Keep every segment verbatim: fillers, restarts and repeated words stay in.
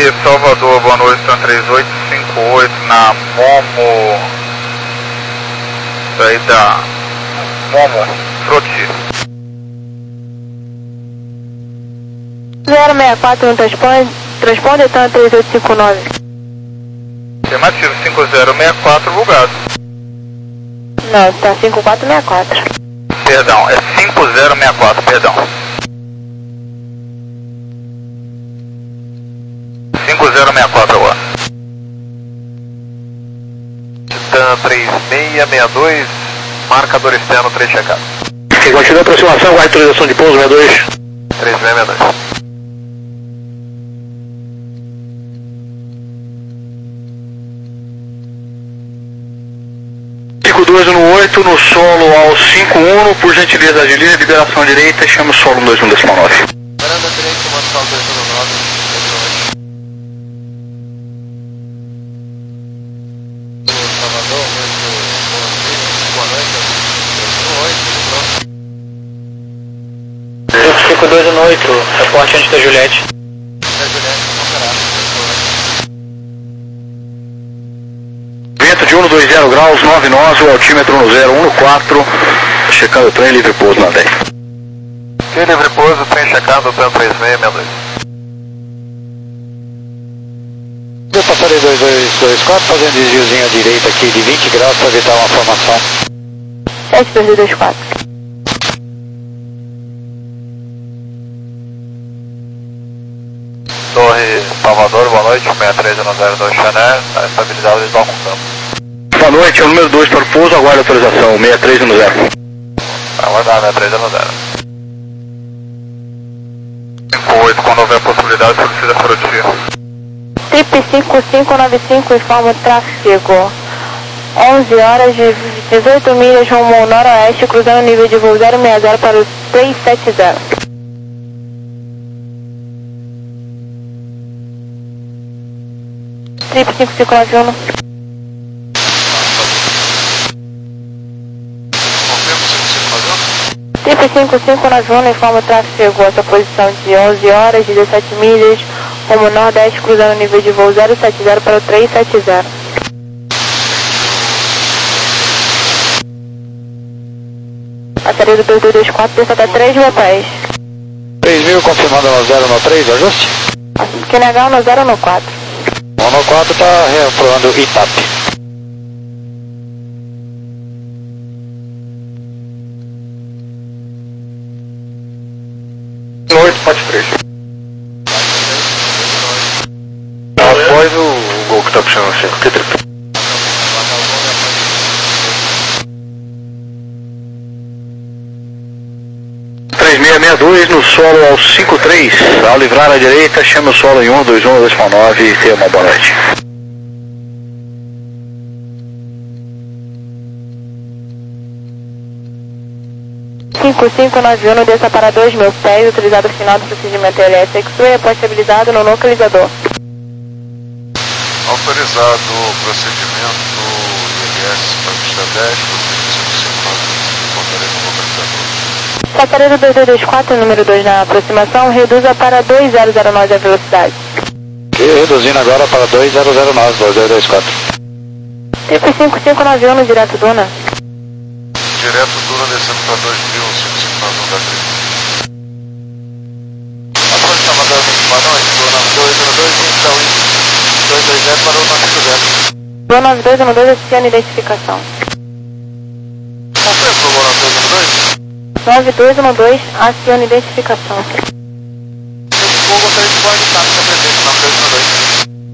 Salvador, boa noite, Tan três oito cinco oito na Momo, daí da Momo, Froti. zero seis quatro no transponder, transponder Tan três oito cinco nove. Afirmativo, cinco zero seis quatro, bugado. Não, tá cinco quatro seis quatro. Perdão, é cinco zero seis quatro, perdão. cinco zero seis quatro agora. Titan três seis seis dois, marcador externo três checado. Ok, continua a aproximação, guarda autorização de pouso, sessenta e dois. três seis seis dois. cinco dois um oito no solo ao cinco um, por gentileza agiliza, liberação direita, chama o solo dois um decimal nove. Varanda direita, comando solo dois um nove. Salvador, muito boa noite. cinco dois um oito, reporte antes da Juliette. Da Juliette, não será. Vento de um dois zero graus, nove nós, o altímetro no zero um quatro, checando o trem, livre pouso na dez. Que livre pouso, trem checado, Tan três seis seis dois. Eu passarei dois dois dois quatro, fazendo desviozinho à direita aqui de vinte graus para evitar uma formação. sete dois dois quatro. Torre Salvador, boa noite, seis três um zero dois Chanel, está estabilizado visual com campo. Boa noite, é o número dois para o pouso, aguarda a autorização, seis três um zero. Aguardar, seis três um zero. cinco oito, quando houver possibilidade, solicita a Froti. Trip cinco cinco nove cinco informa o tráfego. onze horas de dezoito milhas rumo noroeste, cruzando o nível de voo zero seis zero para o três sete zero. Trip cinco cinco nove um. Trip cinco cinco nove um informa o tráfego, essa posição de onze horas, dezessete milhas, rumo nordeste, cruzando o nível de voo zero sete zero para o três sete zero. Passaria do dois dois dois quatro, desce até três mil pés. três mil confirmando no zero no três, ajuste. Q N H no zero no quatro. O no quatro está reprovando I T A P. oito, Pate três. Após o, o gol que está puxando o cinco, que triplo. três seis seis dois no solo ao cinco três, ao livrar à direita, chama o solo em um dois um decimal nove e tenha uma boa noite. cinco cinco nove um, desça para dois mil pés, utilizado o final do procedimento L S X-Ray após estabilizado no localizador. Autorizado o procedimento I L S para pista dez, cinco cinco nove, portaria no localizador. Passaria do dois dois dois quatro, número dois na aproximação, reduza para dois zero zero nove a velocidade. E reduzindo agora para dois zero zero nove, dois dois dois quatro. Trip cinco cinco nove um no direto Duna. Direto Duna descendo para dois mil, cinco cinco nove um da Grip. Agora está mandando boa noite, Duna dois zero dois, então dois dois zero para o nove zero. Boa nove dois um dois, aciona identificação. Confirma para o Boa dois zero dois? nove dois um dois, aciona identificação. Eu gostaria de coordenar essa presença nove dois um dois.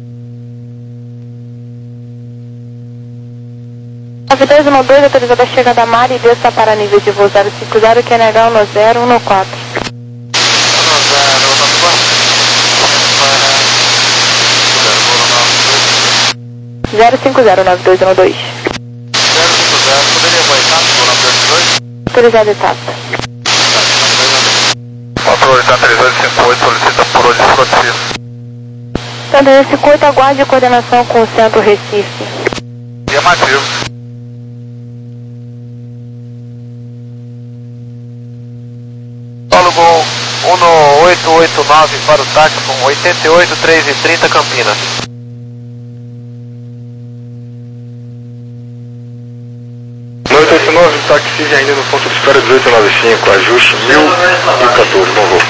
nove dois um dois, autorizada a chegada a mar e desça para nível de voo zero cinco zero, Q N H no zero um quatro. zero cinco zero, nove dois um dois. zero cinco zero, poderia aguardar no nove dois um dois? Autorizada etapa. Controle Tan três oito cinco oito, solicita por hoje Froti. Tan três oito cinco oito, aguarde coordenação com o centro Recife. Afirmativo. Solo Gol um oito oito nove para o táxi com oitenta e oito, três e trinta Campinas. oito oito nove, táxi ainda no ponto de espera dezoito noventa e cinco, ajuste mil e quatorze, não vou.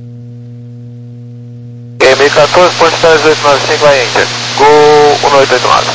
E mil e quatorze, ponto de espera dezoito noventa e cinco, vai Enter. Gol um oito oito nove.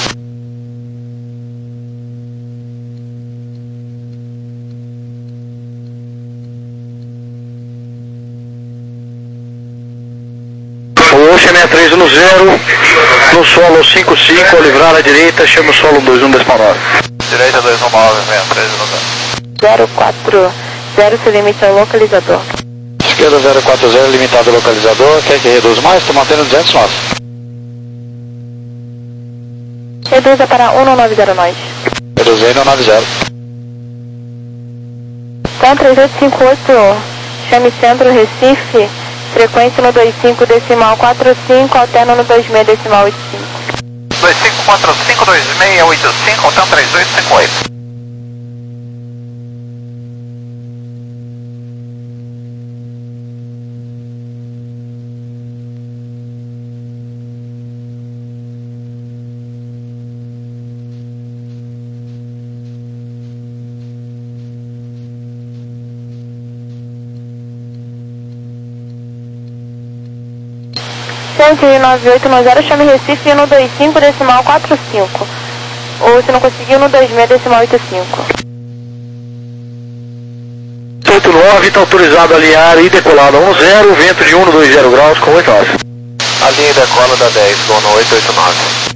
Ocean sessenta e três no zero, no solo cinco cinco, ao livrar à direita, chama o solo dois um decimal nove. Direita dois um nove, sessenta e três no zero. zero quatro zero, se limite ao localizador. Esquerda zero quatro zero, limitado ao localizador, quer que reduza mais? Estou mantendo duzentos nós. Reduza para um nove zero nós. Reduzei no nove zero. Então três oito cinco oito, chame centro Recife, frequência no dois cinco decimal quatro cinco, alterno no dois seis decimal oito cinco. dois cinco quatro cinco, dois seis oito cinco, alterno três oito cinco oito. Centro nove oito nove zero, chame Recife no dois cinco decimal quatro cinco. Ou se não conseguiu, no dois seis decimal oito cinco. oito nove, está autorizado a alinhar e decolar no um zero, vento de um no dois zero graus com oito nove. A linha decola da dez, gol no oito oito nove.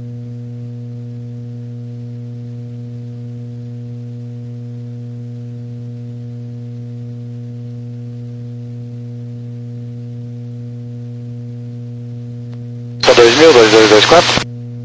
dois mil, dois dois dois quatro.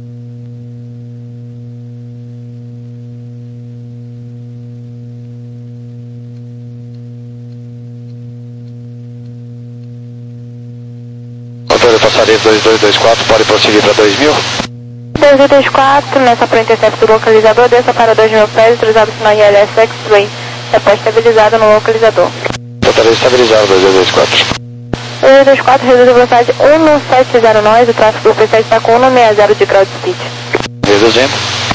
Motor passaria dois dois dois quatro, pode prosseguir para dois mil. dois dois dois quatro, nessa para o intercepto do localizador, desça para dois mil pés, utilizado o sinal I L S X-Ray, está estabilizado no localizador. Motor estabilizado dois dois dois quatro. dois dois dois quatro, reduz a velocidade um sete zero nós, o tráfego do P sete está com um sessenta de grau de speed. Reduzindo.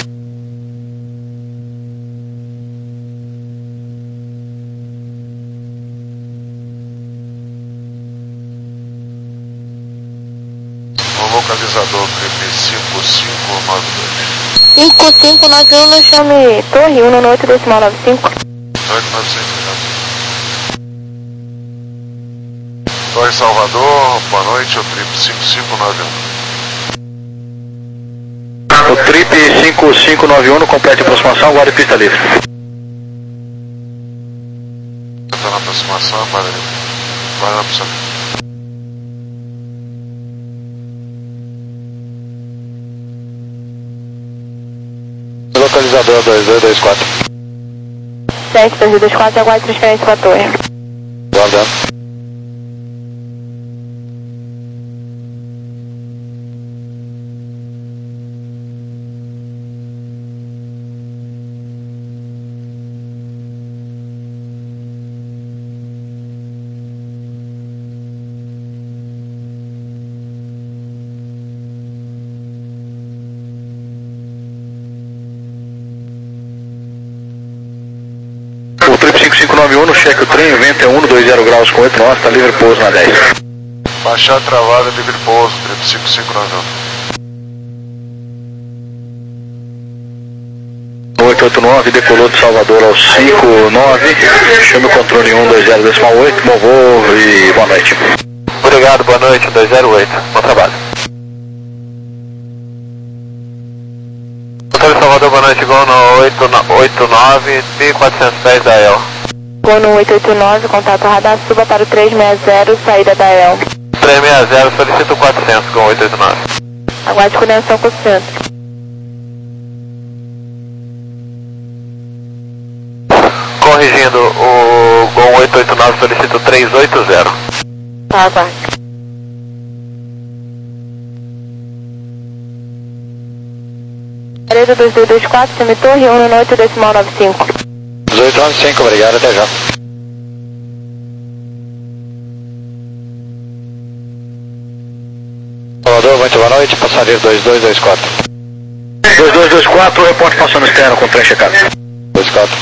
O localizador P cinco cinco nove dois. cinco cinco nove um, chame Torre um no oito decimal nove cinco. oito nove cinco. Torre Salvador, boa noite, o trip cinco cinco nove um. O trip cinco cinco nove um, complete a aproximação, guarda pista livre. Está na aproximação, para vai na opção. Localizador dois dois dois quatro. sete dois dois dois quatro, aguarde transferência para a torre. Guardando. O trip cinco cinco nove um, no cheque o trem, vento é um no dois zero graus com oito nós, está livre pouso na dez. Baixar travada, livre pouso, trip cinco cinco nove um. No oito oito nove, decolou de Salvador ao cinco nove, chame o controle um dois zero decimal oito, bom voo e boa noite. Obrigado, boa noite, dois zero oito, bom trabalho. Controle Salvador, boa noite, gol no oito oito nove, mil e quatrocentos pés da E L. Gol no oito oito nove, contato radar, suba para o três seis zero, saída da E L. três seis zero, solicito quatrocentos com oito oito nove. Aguarde conexão com o centro. Corrigindo, o Gol oito oito nove, solicito três oito zero. Tá, aguarde. Areza dois dois dois quatro, chame Torre um no oito decimal nove cinco. dezoito nove cinco, obrigado, até já. noite, passageiro dois dois dois quatro. dois dois dois quatro, reporte passando externo com trem checado. dois quatro.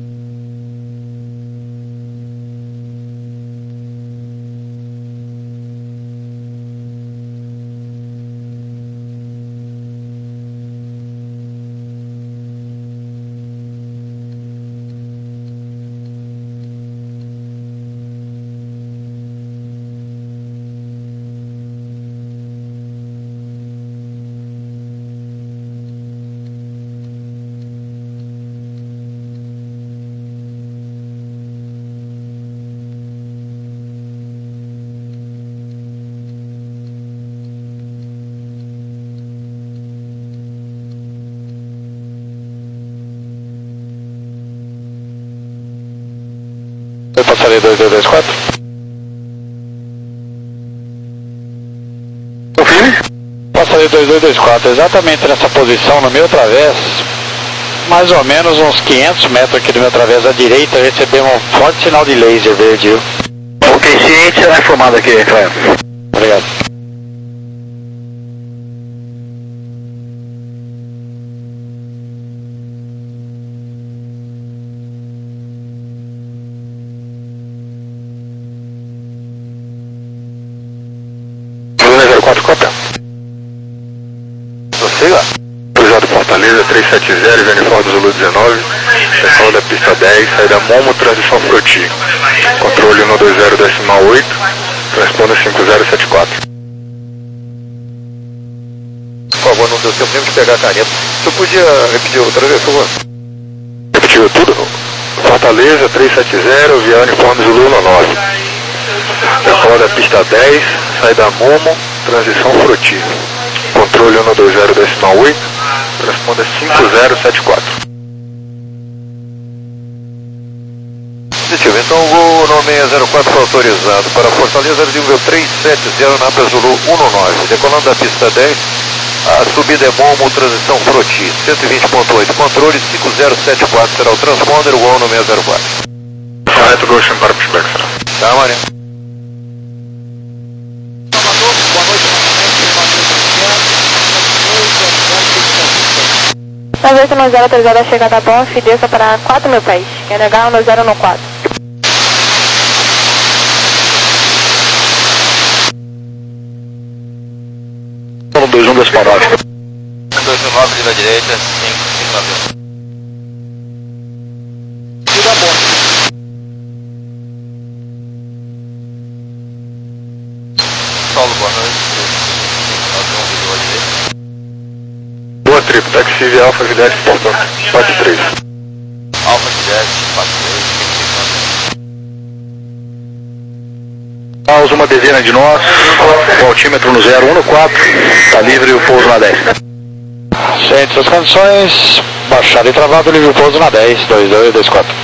Passageiro dois dois dois quatro. Confirme. Passageiro dois dois dois quatro, exatamente nessa posição no meu través, mais ou menos uns quinhentos metros aqui do meu través à direita, recebemos um forte sinal de laser verde. viu? Ok, ciente, será informado aqui, Rafael. Obrigado. zero quatro, copia. Prossiga. Cruzado Fortaleza três sete zero, Uniforme Zulu dezenove, pessoal da pista dez, saída Momo, transição Froti. Controle um dois zero decimal oito, responda cinco zero sete quatro. Por favor, não deu tempo nem de pegar a caneta. Você podia repetir outra vez, por favor? Repetiu tudo? Fortaleza três sete zero, via Uniforme Zulu nove. Pessoal da pista dez, saída Momo, transição Froti. Controle um dois zero decimal oito, responda cinco zero sete quatro. Positivo, então o voo nome zero quatro foi autorizado para Fortaleza, nível três sete zero, na Zulu nove. Decolando da pista dez, a subida é Momo, transição Froti, cento e vinte ponto oito, controle cinco zero sete quatro, será o transponder, o voo nome zero quatro. Correto, Ghost para pushback, será. Tá, Maria? nove oito nove zero autorizada a chegada a Bonf, desça para quatro mil pés. Quer negar um dois zero no quatro. um dois um decimal nove. um dois nove, linha direita, cinco cinco nove. Tudo bom. Solo, boa noite. Boa trip, taxi via Alfa Juliette, portão quatro três. Alfa Juliette, quatro três. Pausa uma dezena de nós, o altímetro no zero um no quatro, está livre o pouso na dez. Ciente das condições, baixada e travado, livre o pouso na dez, dois dois dois quatro.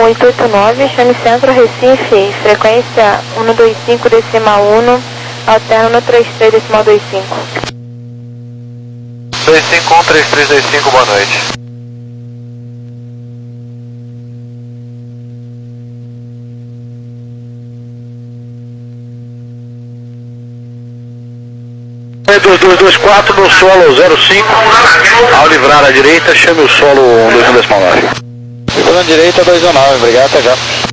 oito oito nove, chame Centro Recife, frequência cento e vinte e cinco decimal um, alterno no trinta e três decimal vinte e cinco. dois cinco um, três três dois cinco, boa noite. dois dois dois quatro no solo zero cinco, ao livrar à direita, chame o solo um dois um decimal nove. Livrando à direita dois um nove, obrigado, até já.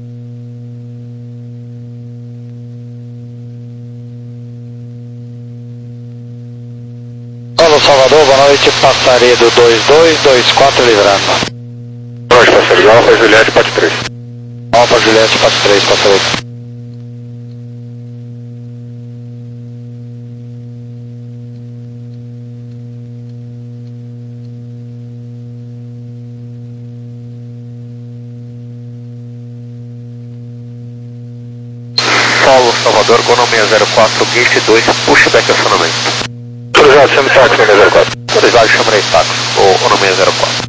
Solo Salvador, boa noite, Passaredo dois dois dois quatro livrando. Boa noite, Passaredo, Alfa Juliette, Pat três. Alfa Juliette, Pat três, Passaredo. Solo Salvador, Gonomia zero quatro, Gate dois, pushback acionamento. Autorizado, chame táxi no zero quatro. Autorizado, chamarei táxi, ou Gonomia zero quatro.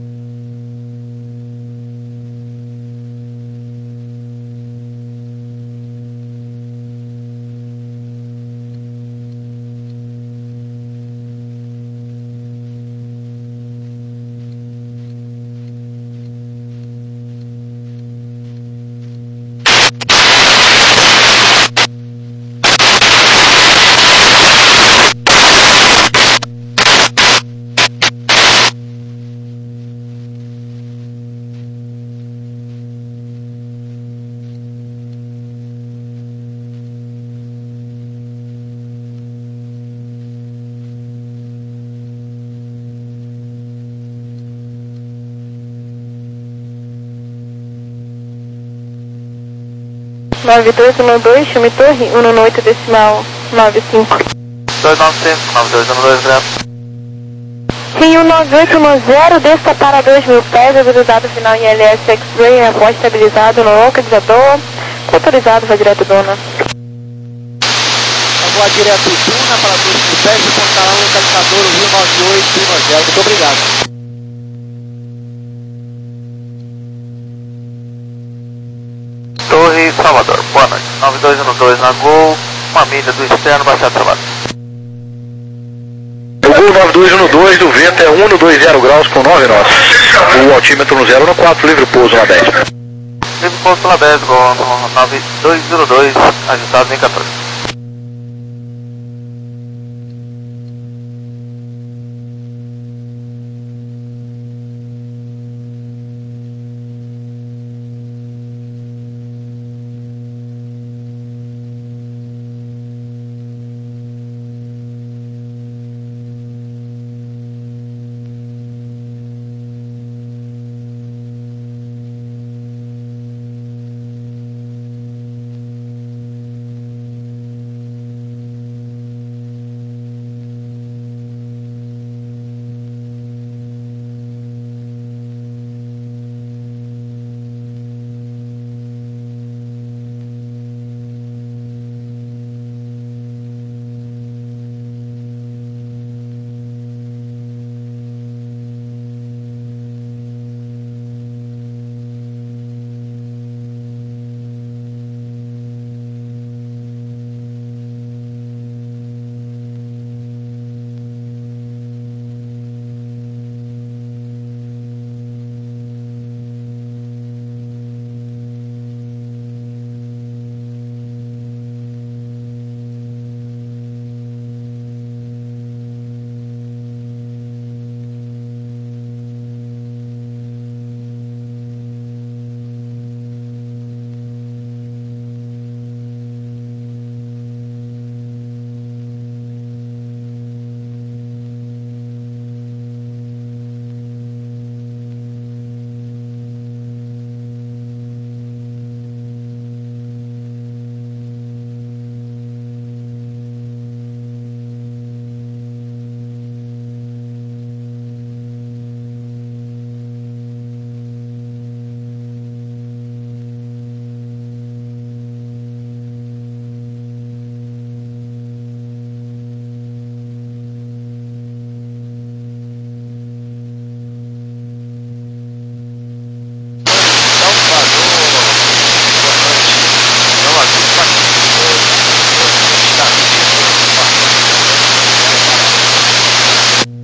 nove dois um dois, chame Torre cento e oito decimal noventa e cinco. dois nove cinco, nove dois um dois, grande. Rio nove oito um zero, desça para dois mil pés, habilitado final em L S X-Ray, após estabilizado no localizador, autorizado, vai direto dona. Voar direto Duna para dois mil pés e encontrará o localizador Rio nove oito um zero, muito obrigado. Torre Salvador, boa noite. nove dois um dois na Gol, uma milha do externo, baixado trabalho. O Gol nove dois um dois do vento é um dois zero graus com nove nós. O altímetro no zero no quatro, livre pouso na dez. Livre pouso na dez, Gol nove dois um dois, ajustado em quatorze.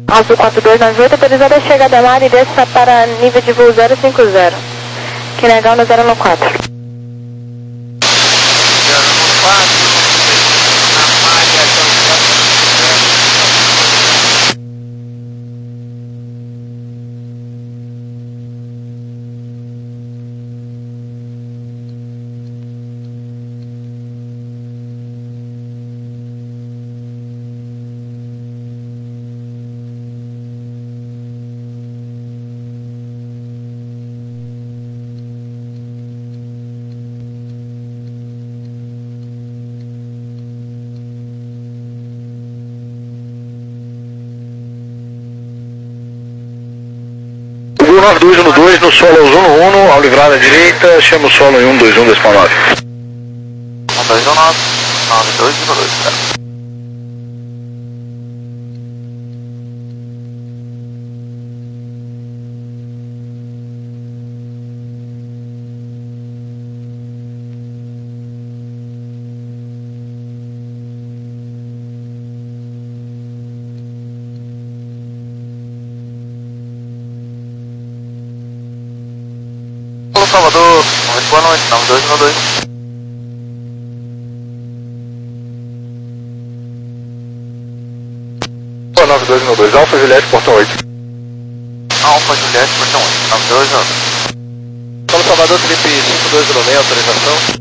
Azul quatro dois nove oito, autorizada a chegada na área e desça para nível de voo zero cinco zero. Que legal no zero um quatro. nove dois um dois no solo ao zona um, ao livrar à direita, chama o solo em um dois um decimal nove. um dois um nove, nove dois um dois, cara. Salvador, boa noite, nove dois um dois. Boa, nove dois um dois, Alfa Juliette, portão oito. Alfa Juliette, portão oito, nove dois um dois. Solo Salvador, Felipe cinco dois zero seis, autorização.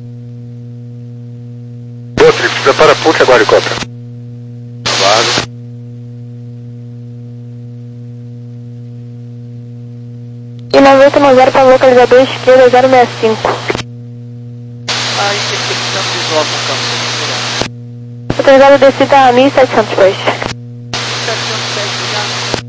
Boa, Felipe, prepara a P U C agora, helicóptero. Aguardo. E nove oito nove zero para o localizador esquerda zero seis cinco. A intersecção visual com o campo. Autorizado descida a mil e setecentos pés. setecentos pés, obrigado.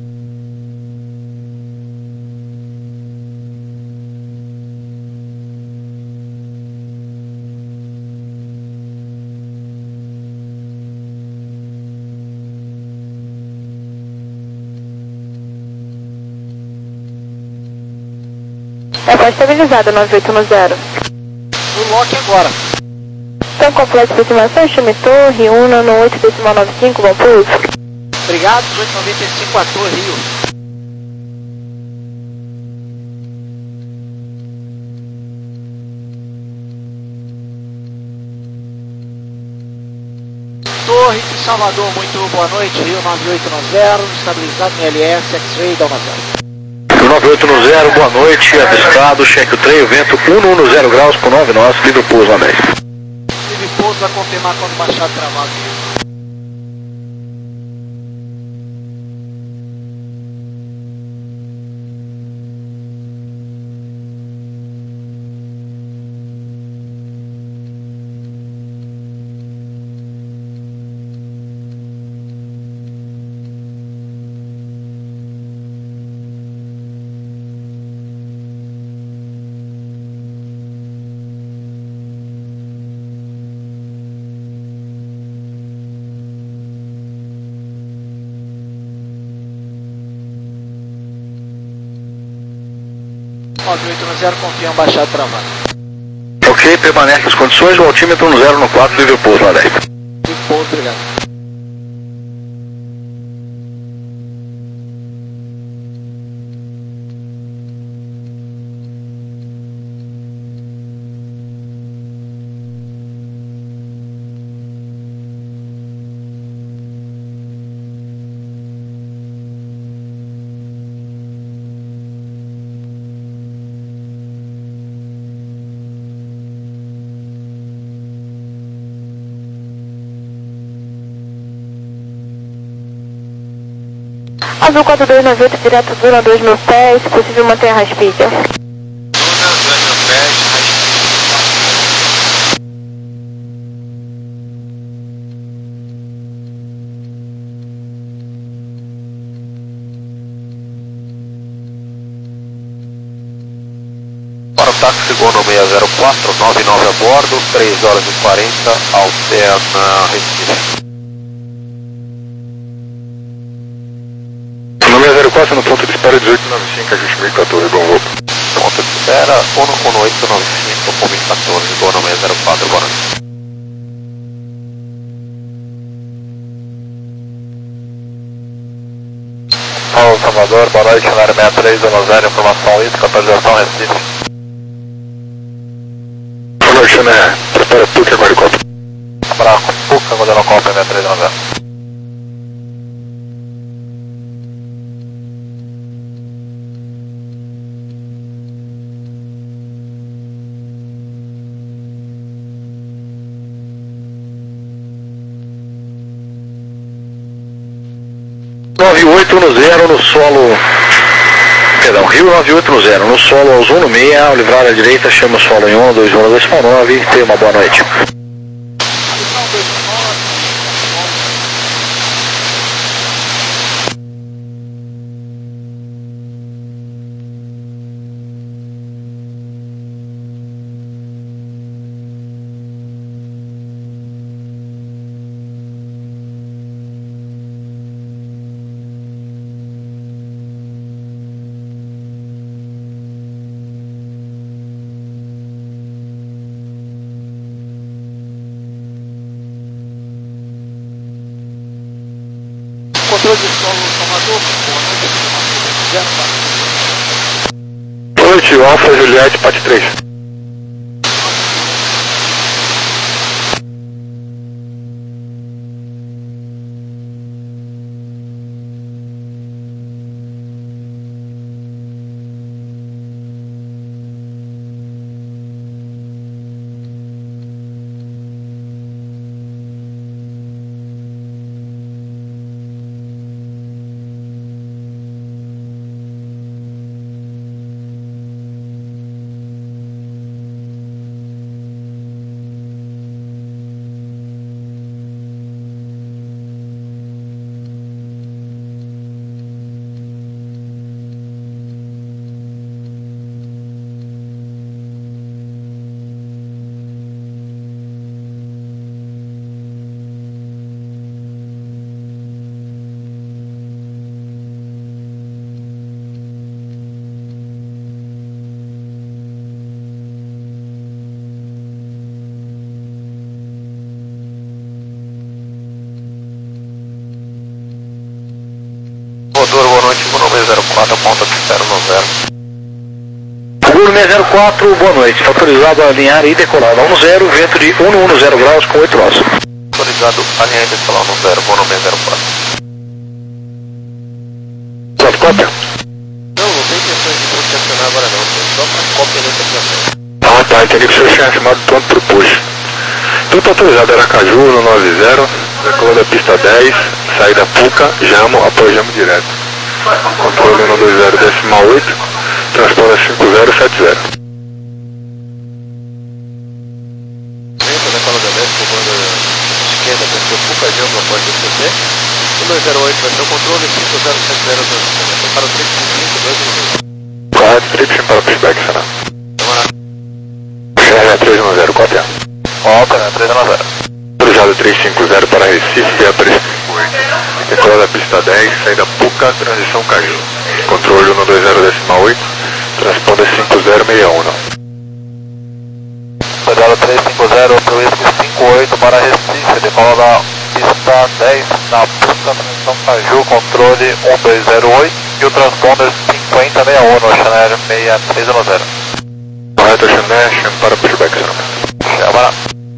É pode estabilizado, nove oito um zero. O lock agora. Então, completo de estimação, chame torre, Una no oito decimal nove cinco, bom pouso. Obrigado, oito noventa e cinco a Torre Rio. Torre de Salvador, muito boa noite, Rio nove oito nove zero, estabilizado em L S, X-Ray, Delma zero. nove oito um zero, boa noite, avistado, cheque o trem, vento um um zero graus por nove nós, livre pouso na dez. Livre pouso a confirmar quando baixar travado. nove oito um zero, confirma baixar travado. Ok, permanece as condições, o altímetro no zero no quatro, livre pouso na dez. Livre pouso, obrigado. Azul quatro dois nove oito, direto Duna dois mil pés, se possível manter a raspilha. Duna dois mil pés, para o táxi Gono seis zero quatro, nove nove a bordo, três horas e quarenta, alterna Recife. seis zero quatro no ponto de espera dezoito nove cinco, ajuste mil e quatorze, bom voo. Ponto de espera, um oito nove cinco, com mil e quatorze, Gono seis zero quatro, boa noite. Paulo Salvador, boa noite, cenário sessenta e três um zero, informação I T, atualização Recife. Boa noite, né? Prepara tudo que agora copa. Para Puca, modelo Copa sessenta e três um zero. nove oito um zero no solo, perdão, Rio nove oito um zero, no solo aos um no meio, ao livrar à direita, chama o solo em um dois um dois nove, tenha uma boa noite. Controle de solo Salvador, boa noite, zero quatro. Boa noite, Alfa Juliette, parte três. Motor, boa noite, Gunome zero quatro, ponta zero no zero. Gunome zero quatro, boa noite, autorizado a alinhar e decolar um zero, vento de um um zero graus com oito nós. Autorizado a alinhar e decolar no zero, Gunome zero quatro. Pronto, cópia? Não, não tem questão de protecionar agora não, só para cópia nessa situação. Ah, tá, entendi que o senhor tinha chamado pronto pro push. Então tá autorizado, Aracaju, no nove zero, decola da pista dez, saída Puca, Jamo, apoio Jamo direto. Controle um dois zero decimal oito, transponder cinco zero sete zero. Vento, decola da dez, comando esquerda, pessoa Puca, Jamo, apoio do C T. um dois zero oito vai ser o controle, cinco zero sete zero, para o três cinco dois um dois. Correto, tripsim para o pushback, será? G R três um zero, cópia? Cópia, né, três um zero. Autorizado três cinco zero para Recife, via três cinco oito. Decola da pista dez, saída Puca, transição Caju. Controle um dois zero decimal oito, transponder cinco zero seis um. Autorizado três cinco zero para o cinco oito para Recife, decola da pista dez, na Puca, transição Caju, controle um dois zero oito e o transponder cinquenta sessenta e um no Chanel seis três um zero. Correto, Chanel, chama para pushback, será? Chama.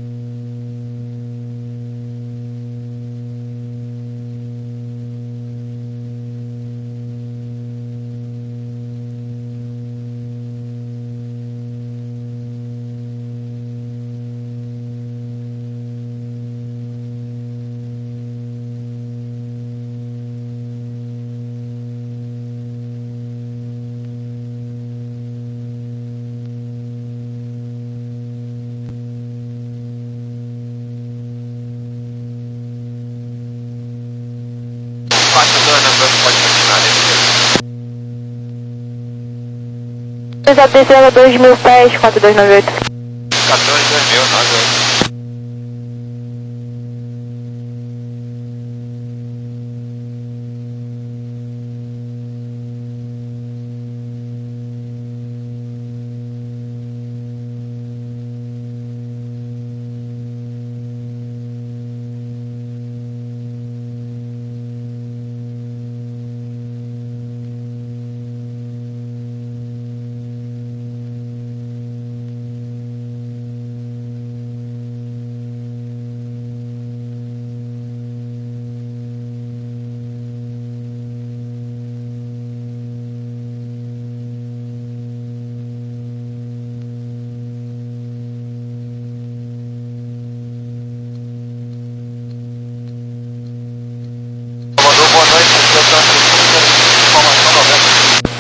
Autorizado dois mil pés, quatro dois nove oito. quatorze dois mil, nove oito.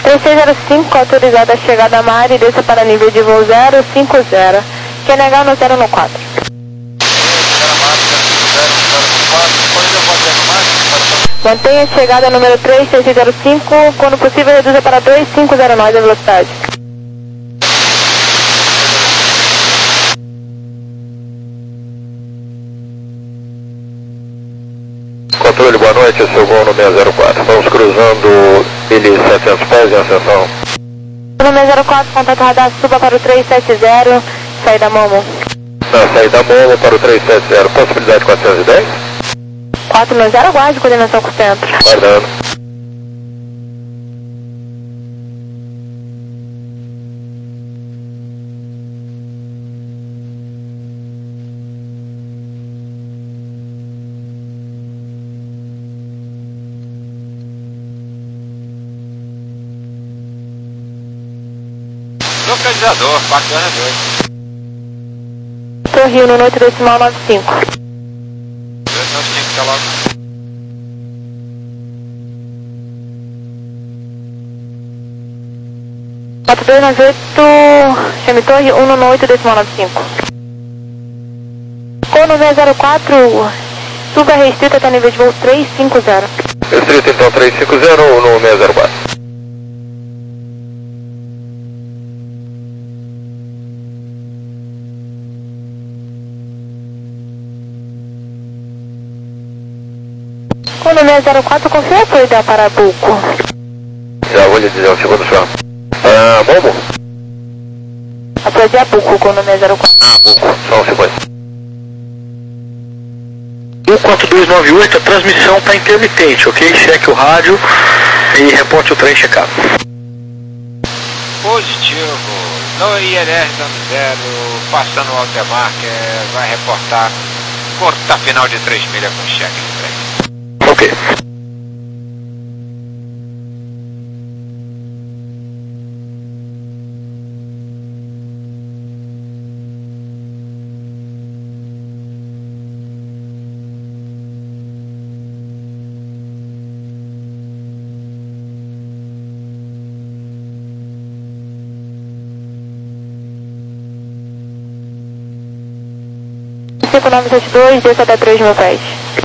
três seis zero cinco, autorizada a chegada a Mari, desça para nível de voo zero cinco zero. Quer negar no zero no quatro. Mantenha a chegada número três seis zero cinco, quando possível reduza para dois cinco zero nove a velocidade. Controle, boa noite, seu voo no seis zero quatro. Vamos cruzando ele setecentos pés em ascensão. No seis zero quatro, contato radar, suba para o três sete zero, saída Momo. Na saída Momo para o três sete zero, possibilidade quatrocentos e dez? quatro nove zero, aguarde coordenação com o centro. Guardando. Localizador, quatro dois. Rio no noite decimal nove cinco. Nós tínhamos que logo. quatro dois nove oito, chame torre um no oito decimal nove cinco. Com no seis zero quatro, suba restrita até nível de voo três cinco zero. Restrito então três cinco zero no seis zero quatro. Com no seis zero quatro, confia apoio da Parabuco. Já vou lhe dizer um segundo só. Ah, Momo? Apoio de Abuco com no seis zero quatro. Só um segundo. um quatro dois nove oito, a transmissão está intermitente, ok? Cheque o rádio e reporte o trem checado. Positivo. No I L R dando zero, passando o Altemarker, vai reportar curta final de três milhas com cheque de trem. Ok. cinco nove sete dois, desça até três mil pés.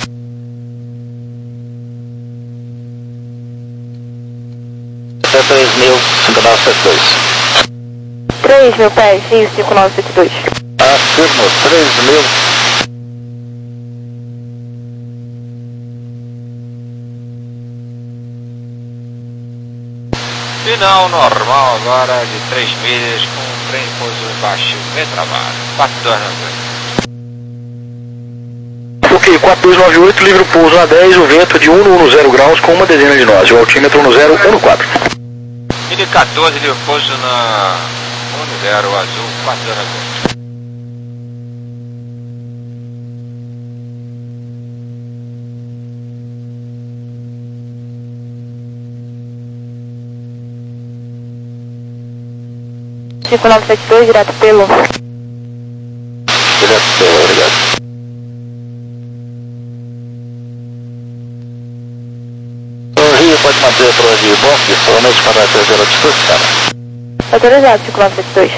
Até três mil, cinco nove sete dois. três mil pés, isso, cinco nove sete dois. Afirmo, três mil. Final normal agora de três milhas com o trem pouso embaixo, bem travado. quatro dois nove oito. Ok, quatro dois nove oito, livre o pouso a dez, o vento de um no zero graus com uma dezena de nós, o altímetro no zero um no quatro. Mini quatorze, livre o pouso na um no zero, azul, quatro dois nove oito. cinco nove sete dois, direto pelo. Direto pelo, obrigado. Rio pode manter a prova de bombe, somente para trazer a altitude, cara. Autorizado, cinco nove sete dois.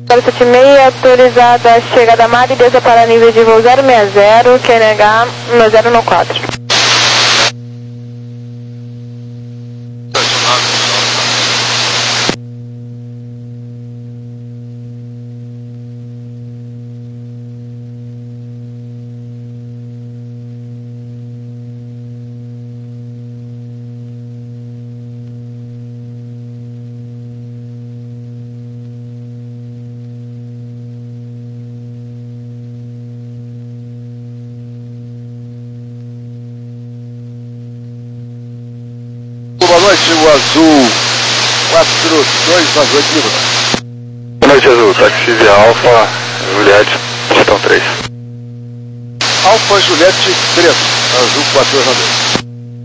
zero sete seis, autorizada a chegada a Mari, desça para nível de voo zero seis zero, Q N H um zero um quatro. Boa noite, o Azul quatro dois nove oito minutos. Boa noite, Azul. Táxi Via Alfa, Juliette, pistão três. Alfa Juliette três, Azul quatro dois nove oito.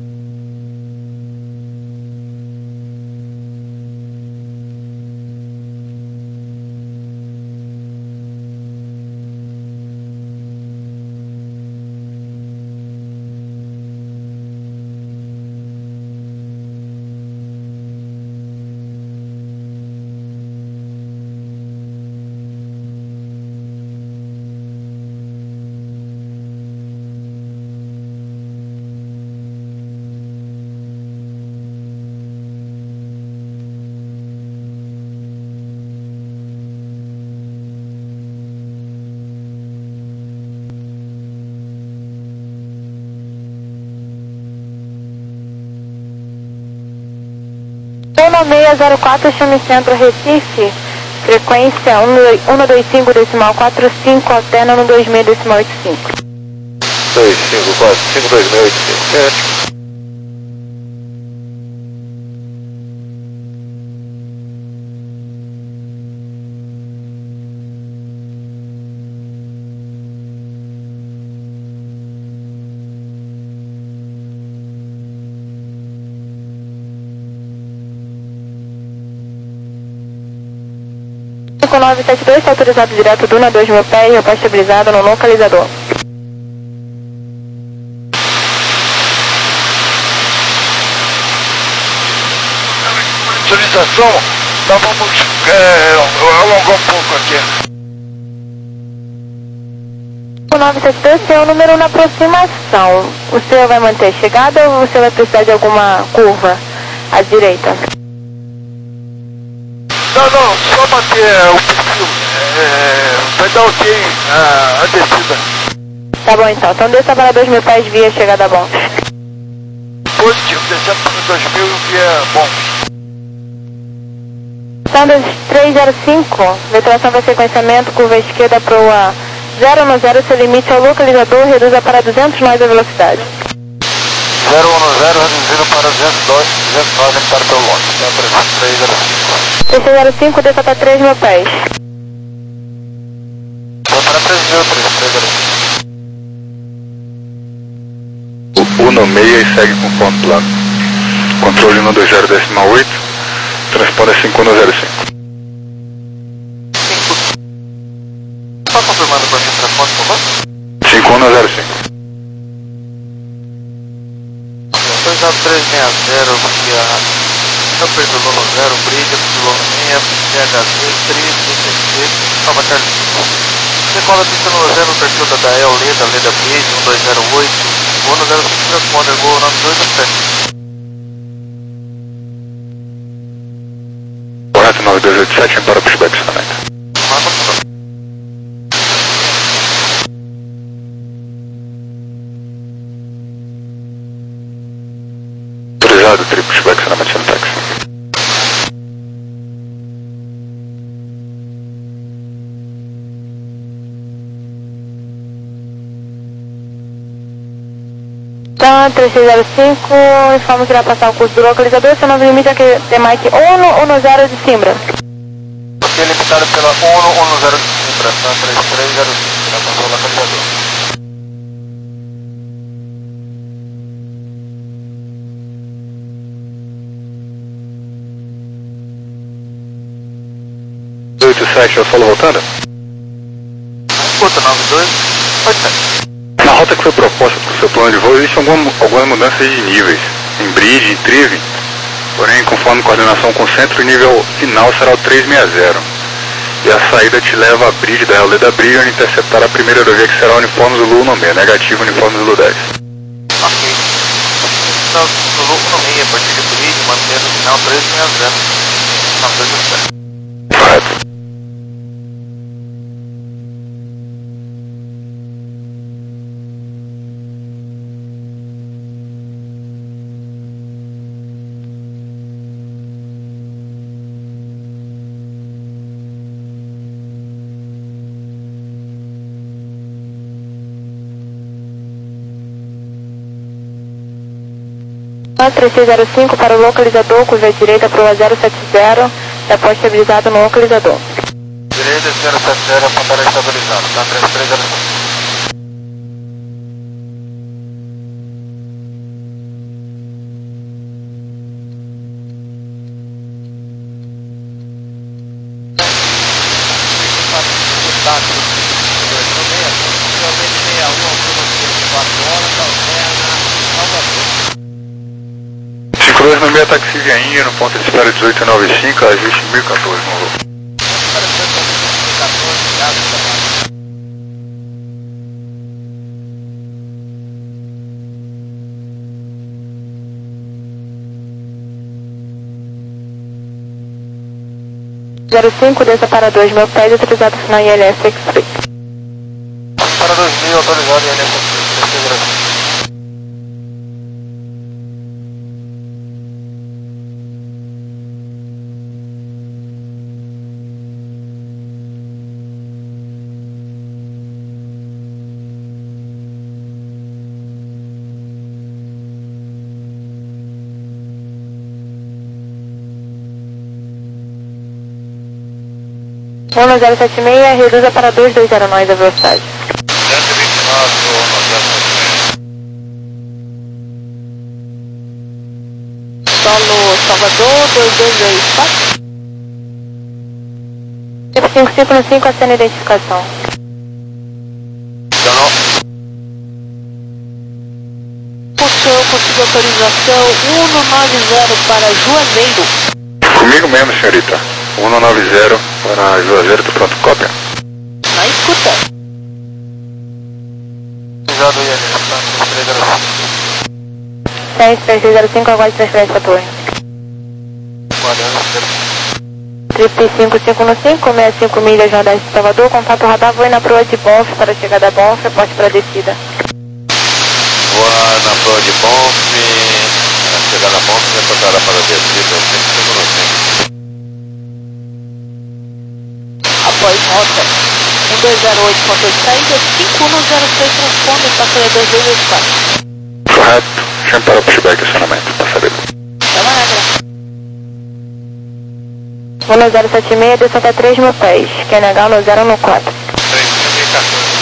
um seis zero quatro, chame Centro Recife, frequência um dois cinco decimal quatro cinco, alterna no dois seis decimal oito cinco. dois cinco quatro cinco dois seis oito cinco, certo? cinco nove sete dois, está autorizado direto Duna dois mil pés, eu estabilizado no localizador. Autorização, nós vamos é, alongar um pouco aqui. cinco nove sete dois, seu número na aproximação. O senhor vai manter a chegada ou você vai precisar de alguma curva à direita? Não, não, só manter o perfil, é, vai dar ok a, a descida. Tá bom então, então desça para dois mil pés via chegada bom. Positivo, descendo para dois mil via bom. Sanders três zero cinco, veteração para sequenciamento, curva esquerda para o zero um zero, seu limite ao localizador, reduza para duzentos nós a velocidade. zero um zero, reduzindo para duzentos nós, para pelo longe, tá? três zero cinco. três zero cinco, desça para três mil pés. Vai para três mil, três zero cinco. O um seis e segue com ponto plano. Controle um dois zero decimal oito, transponder cinco um zero cinco. Só confirmando para mim o transporte, por favor? cinco um zero cinco. dois zero três seis zero, via Camper do Lolo zero, Brilha, Lolo seis, P H Z, três, D T C, Nova Carlinhos. Decola pista no zero no perfil da Dael, Leda, Leda Bridge, um dois zero oito, Gol no zero cinco, transponder, Gol nove dois sete. Correto, nove dois oito sete, embora pushback somente. Manda por favor. Autorizado, tri pushback somente no táxi. Então, três seis zero cinco, informo que irá passar o curso do localizador, seu novo limite é que tem Mike um zero de Simbra. Ok, limitado pela um um zero de Simbra, tá? três três zero cinco, irá passar o localizador. oito sete, eu falo voltando? Escuta, nove dois oito sete. Na rota que foi proposta para o seu plano de voo, existem alguma, algumas mudanças de níveis, em bridge, em trive, porém, conforme coordenação com o centro, o nível final será o três seis zero. E a saída te leva a Bridge, da L D da Bridge, onde interceptar a primeira aerovia, que será o Uniforme Zulu no meio, negativo Uniforme Zulu dez. Ok. Então, Zulu no meio, a partir de Bridge, mantendo o final três seis zero. Não, dois zero. Correto. três seis zero cinco para o localizador, curva direita para o zero sete zero, após estabilizado no localizador. Direita zero sete zero, apontar estabilizado, tá? três três zero cinco. Sincronia no meio, taxi de Índia, no ponto de espera dezoito noventa e cinco, ajuste mil e quatorze, no voo. zero cinco, desça para dois mil pés, autorizado final I L S X-Ray. Para dois mil, autorizado I L S X-Ray. um zero sete seis, reduza para dois dois zero nove a velocidade. cento e vinte e nove, zero sete seis. Solo Salvador, dois dois dois quatro. cinco cinco no cinco, acena a identificação. Não, não. Por senhor, consigo autorização um nove zero para Juazeiro. Comigo mesmo, senhorita. um nove zero para Juazeiro, tô pronto, cópia. Na escuta. Autorizado I L S, tá? três três zero cinco. seis três zero cinco, aguarde transferência para torre. triplo cinco cinco no cinco, sessenta e cinco milhas Nordeste de Salvador, contato radar, voe na proa de Bonf para chegada a Bonf, reporte para descida. Voa na proa de Bonf, chegada a Bonf, reportada para a descida, cento e cinco no cinco. Após rota um dois zero oito, ponto oito, saída cinco um zero seis, transponde, passaria dois dois dois quatro. Correto. Chame para o pushback, acionamento, passaria. Dá uma regra. um zero sete seis, desça até três mil pés, Q N H no zero no quatro. três mil e quatorze,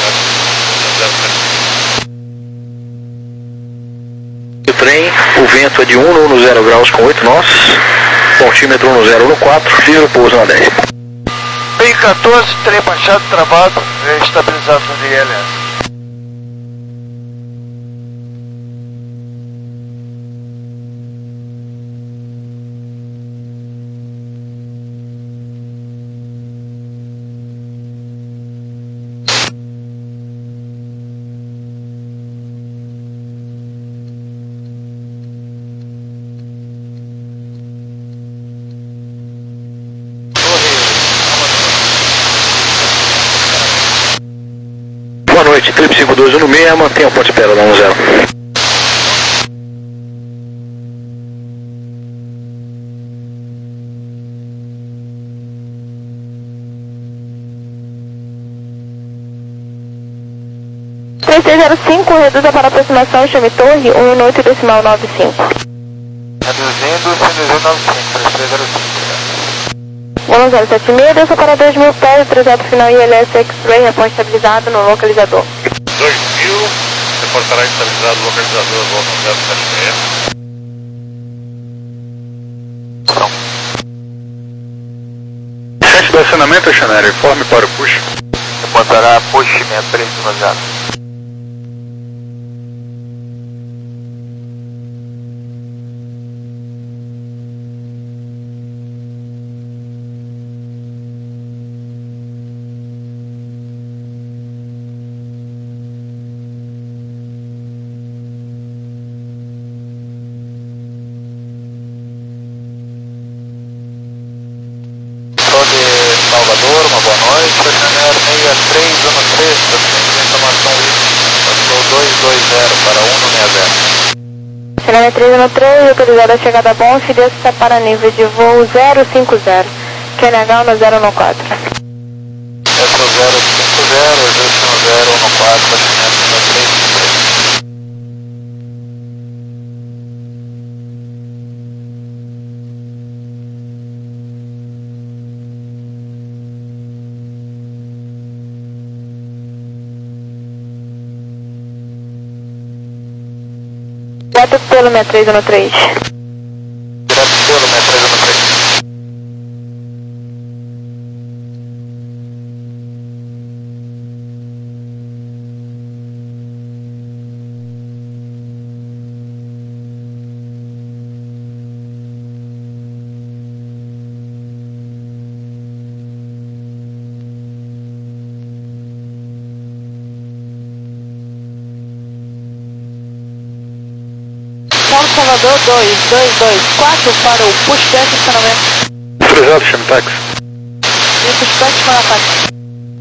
O trem, o vento é de um no zero graus com oito nós, altímetro no zero no quatro, livre pouso na dez. P quatorze, trem baixado, travado, estabilizado no I L S. Boa noite, triplo cinco dois um no seis, mantenha o ponto de espera da um zero. três seis zero cinco, reduza para aproximação, chame torre um oito decimal nove cinco. Reduzindo, reduzindo nove cinco, três três zero cinco. um zero sete seis, desça para dois mil pés, autorizado final I L S X-Ray, reporte estabilizado no localizador. dois mil, reportará estabilizado o localizador, volta zero sete seis. Sete do acionamento, Chanera, informe para o push. Reportará push sessenta e três no zero. Chanel seis três um três, informação passou dois dois zero para um seis zero. Chanel seis três um três, autorizada a chegada a Bonf, desça para nível de voo zero cinco zero, Q N H no zero um quatro. Essa zero cinco zero, Justin zero um quatro, Chanel três três um três. Direto pelo seis três um três. Direto pelo seis três um três. Paulo Salvador dois dois dois quatro para o pushback estacionamento. Autorizado, chame táxi. E pushback para ataque.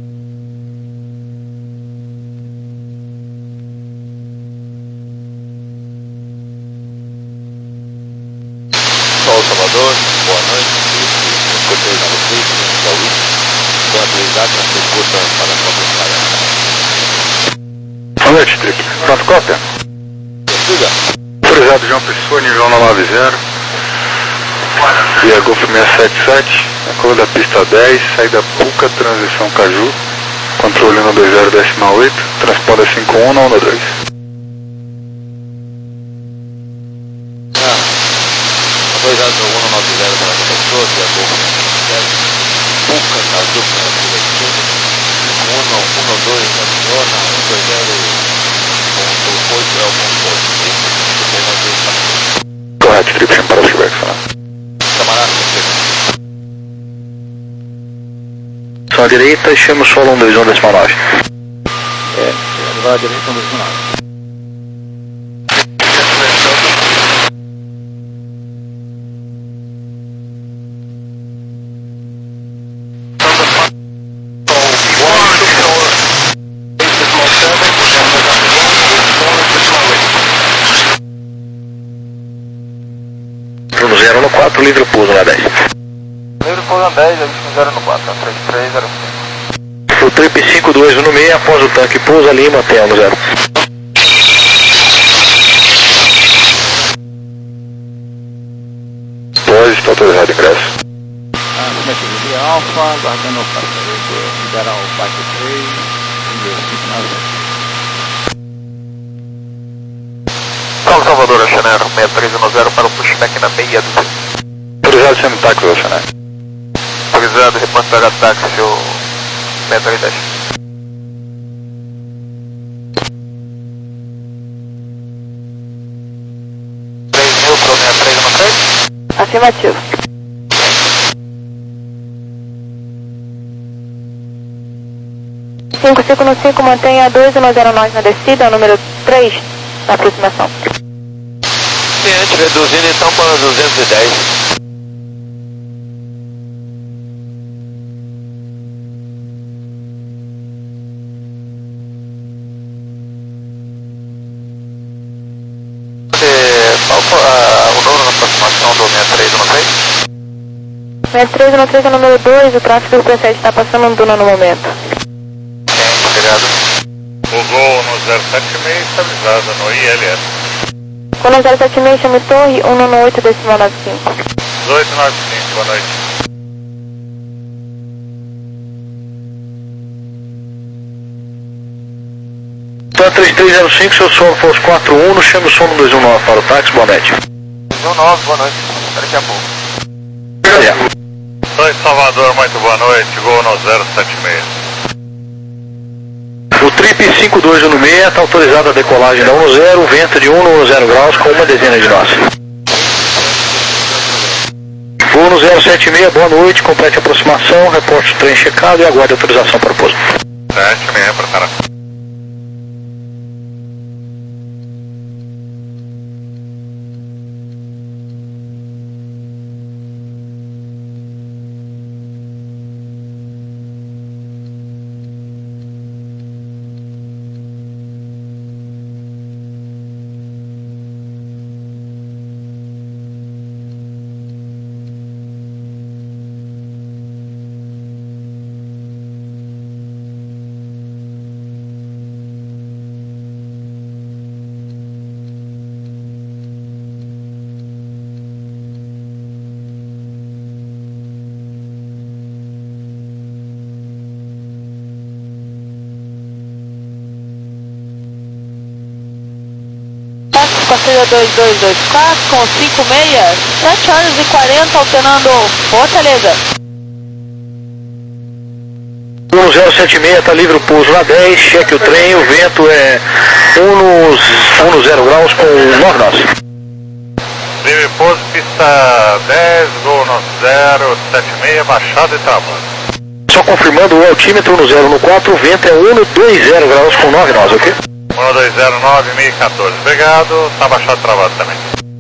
Paulo Salvador, boa noite. Cortei na vocês, da U I C. Estou autorizado na circuita para a própria Boa noite, Trip. Pronto, cópia. Diga. Autorizado, João Pessoa, nível nove nove zero. Via Golf seis sete sete, na curva da pista dez, saída Puca, transição Caju. Controle um dois zero decimal oito, transponder cinco um no dois. Ah, autorizado no um nove zero para a pessoa, via Golf seis sete, Puca, Caju, para a curva esquerda. um um dois na zona, um dois zero ponto oito é o ponto oito. Correto, Trip, chame para o feedback, né? Camarada, São à direita e chama o solo um dois um decimal nove. É, vai à direita um dois nove. No zero no quatro, livre pouso na dez. livre pouso na dez, zero no quatro, três três zero cinco. O Trip cinco dois um seis, após o tanque pousa, Lima, até no zero. Pós, está autorizado, ingresso. Ah, como é que ele é? Alfa, guardando o passageiro, liberar o Parque três, número cinco nove. Paulo Salvador, Chanel seis três um zero para o pushback na meia do Autorizado, chame táxi, Chanel. autorizado, reportar ataque, seu seis três dez. três mil para o seis três um três. Afirmativo. cinco cinco no cinco, mantenha dois um zero nove na descida, número três na aproximação. Ciente, reduzindo então para duzentos e dez. Qual a, o número na aproximação do seis três um três? seis três um três é o número dois, o tráfego do P sete está passando um Duna no momento. Ciente, obrigado. Pousou no zero sete seis, estabilizado no I L S. Quando zero sete seis, chame torre um nove oito decimal nove cinco. dezoito nove cinco, boa noite. Então três três zero cinco, seu solo for quatro um, no chama o solo dois um nove para o táxi, boa noite. dois um nove, boa noite. Até daqui a pouco. É. Oi, Salvador, muito boa noite. Gol no zero sete seis. O Trip cinco dois um seis está autorizado a decolagem da um zero, vento de um no zero graus com uma dezena de nós. Voo no zero sete seis, boa noite, complete a aproximação, reporte o trem checado e aguarde autorização para o pouso. sete seis para Caracas. Passageiro dois dois dois quatro com cinco seis, sete horas e quarenta, alternando Fortaleza. um zero sete seis, está livre o pouso na dez, cheque o trem, o vento é um zero graus com nove nós. Livre pouso, pista dez, gol no zero sete seis, baixada e travando. Só confirmando o altímetro no zero no quatro, o vento é um dois zero graus com nove nós, ok? um dois zero nove, mil e quatorze, obrigado, tá baixado e travado também.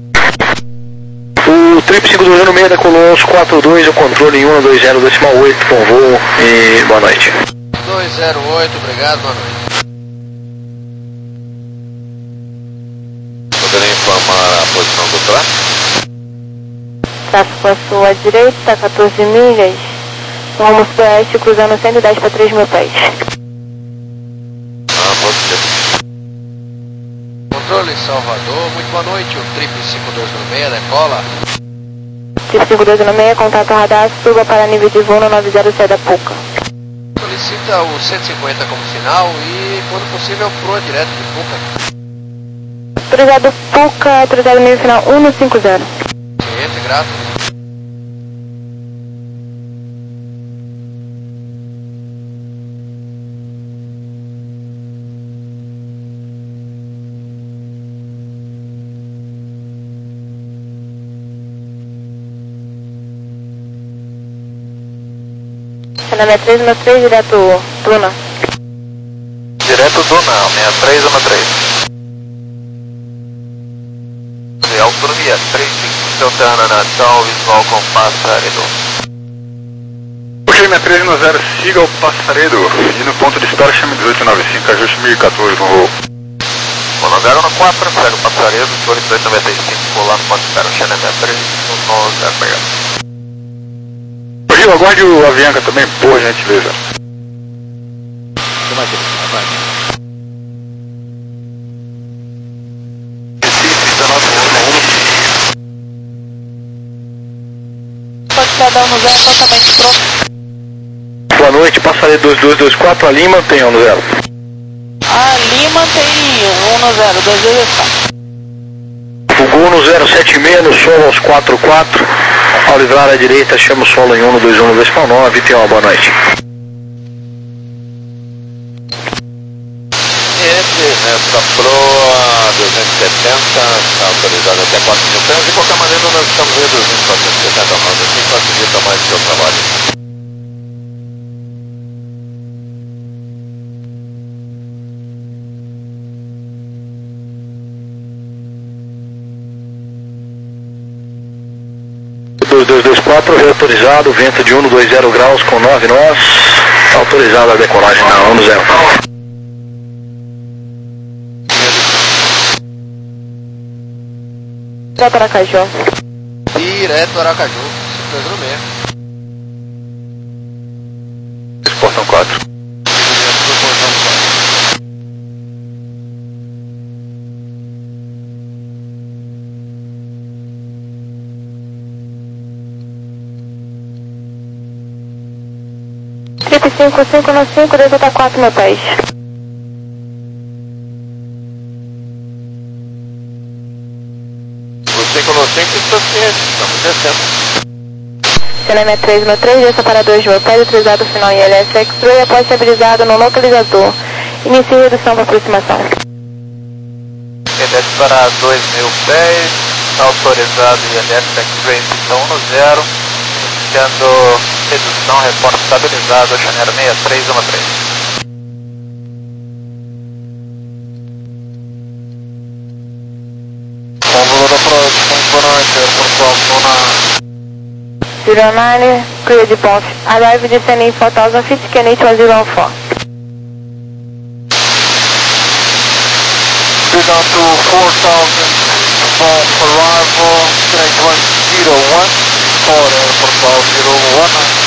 O trip cinco dois no meio da Colons quatro dois, o controle em um dois zero decimal oito, bom voo e boa noite. dois zero oito, obrigado, boa noite. Poderia informar a posição do tráfego? Tráfego à sua direita, quatorze milhas, rumo sudoeste, cruzando cento e dez para três mil pés. Ah, você. Controle Salvador, muito boa noite, o trip cinco dois no meio, decola. Trip cinco dois no meio, contato radar, suba para nível de voo no nove zero sete da Puca. Solicita o cento e cinquenta como sinal e, quando possível, proa direto de Puca. Autorizado Puca, autorizado nível final um cinco zero. Ciente, grato. Nome é três um três, direto Tuna. Direto do não, seis três um três. De autonomia, três cinco, Santana, Natal, visual com Passaredo. Puxei seis três um zero, siga o Passaredo. E no ponto de espera chame dezoito noventa e cinco, ajuste mil e quatorze no voo. Bom, zero no quatro, pega o Passaredo, dezoito noventa e cinco, lá no ponto de espera, chame seis três um zero, obrigado. Rio, aguarde o Avianca também, por gentileza. Imagina, vai. Pode dar no zero, totalmente pronto. Boa noite, Passaredo dois dois dois quatro, a Lima tem um no zero. A Lima tem um no zero, dois dois dois quatro. O gol no zero sete seis, no solo aos quatro quatro. Ao livrar à direita, chama o solo em um dois um decimal nove e tem uma boa noite. Entre nessa proa duzentos e setenta, está autorizado até quatro mil pés. De qualquer maneira, nós estamos reduzindo quatrocentos e setenta nós, assim facilita mais o seu trabalho. dois dois dois quatro, reautorizado, vento de um dois zero graus com nove nós, autorizado a decolagem na um zero. Direto Aracaju. Direto Aracaju, cinco dois no meio. Exportação quatro. Trip cinco cinco no cinco, desata quatro mil pés. O cinco no cinco está ciente, estamos descendo. C N M três um três, desça para dois mil pés, autorizado final I L S X-Ray, após estabilizado no localizador. Inicie redução para aproximação. Quem desce para dois mil pés, autorizado I L S X-Ray, pista um no zero, iniciando redução, reforço estabilizado, Janeiro seis três um três. Convolo da próxima, boa noite, aeroporto Altona. zero nine, clear de ponte. Arrive descending four thousand feet, K N H one zero one four. Speed down to four thousand, from arrival, K N H one zero one, for aeroporto zero one.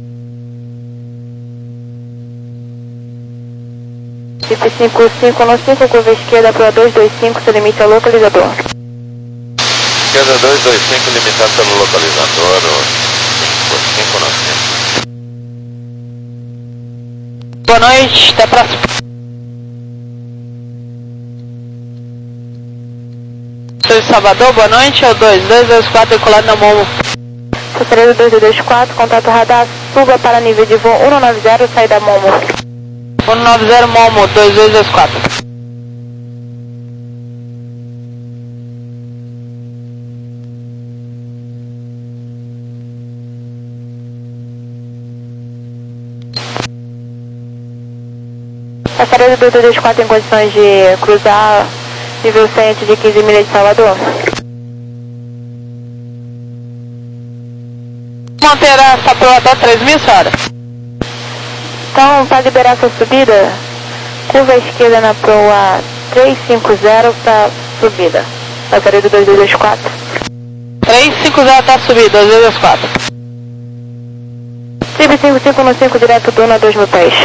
Trip cinco cinco no cinco, curva esquerda para dois dois cinco, se limite ao localizador. Esquerda dois dois cinco, limitado pelo localizador, cinco cinco no cinco. Boa noite, até a próxima. de Salvador, boa noite, é o dois dois dois quatro decolado na Momo. Fortaleza dois dois dois quatro, contato radar, suba para nível de voo um nove zero, saída Momo. um nove zero Momo, dois dois dois quatro. Fortaleza dois dois dois quatro em condições de cruzar nível cem de quinze milhas de Salvador. Manter essa proa até três mil, senhora? Então, para liberar sua subida, curva à esquerda na proa trezentos e cinquenta para subida. Fortaleza dois dois dois quatro. trezentos e cinquenta para subida, dois dois dois quatro. Trip cinco cinco no cinco, direto Duna, dois mil pés.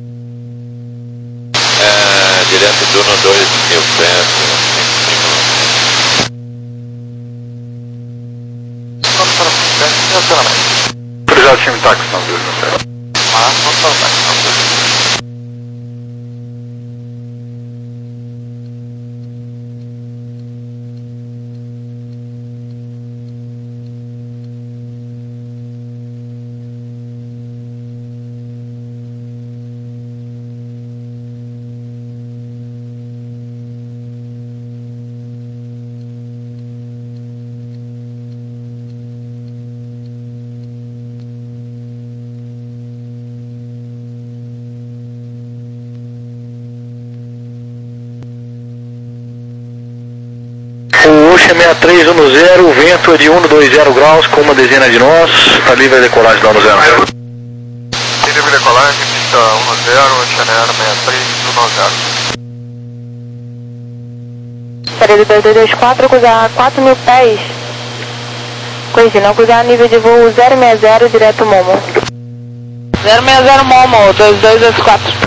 É, direto Duna, dois mil pés. Autorizado time táxi, não, dois mil pés. Ah, vamos para o táxi, não, dois mil. O Ocean sessenta e três dez, o vento é de cento e vinte graus com uma dezena de nós, está livre a decolagem da dez. Livre decolagem, pista dez, Ocean Air sessenta e três dez. Fortaleza dois dois dois quatro, cruzar quatro mil pés. Corrigindo, cruzar nível de voo zero seis zero, direto Momo. zero seis zero Momo, dois dois dois quatro.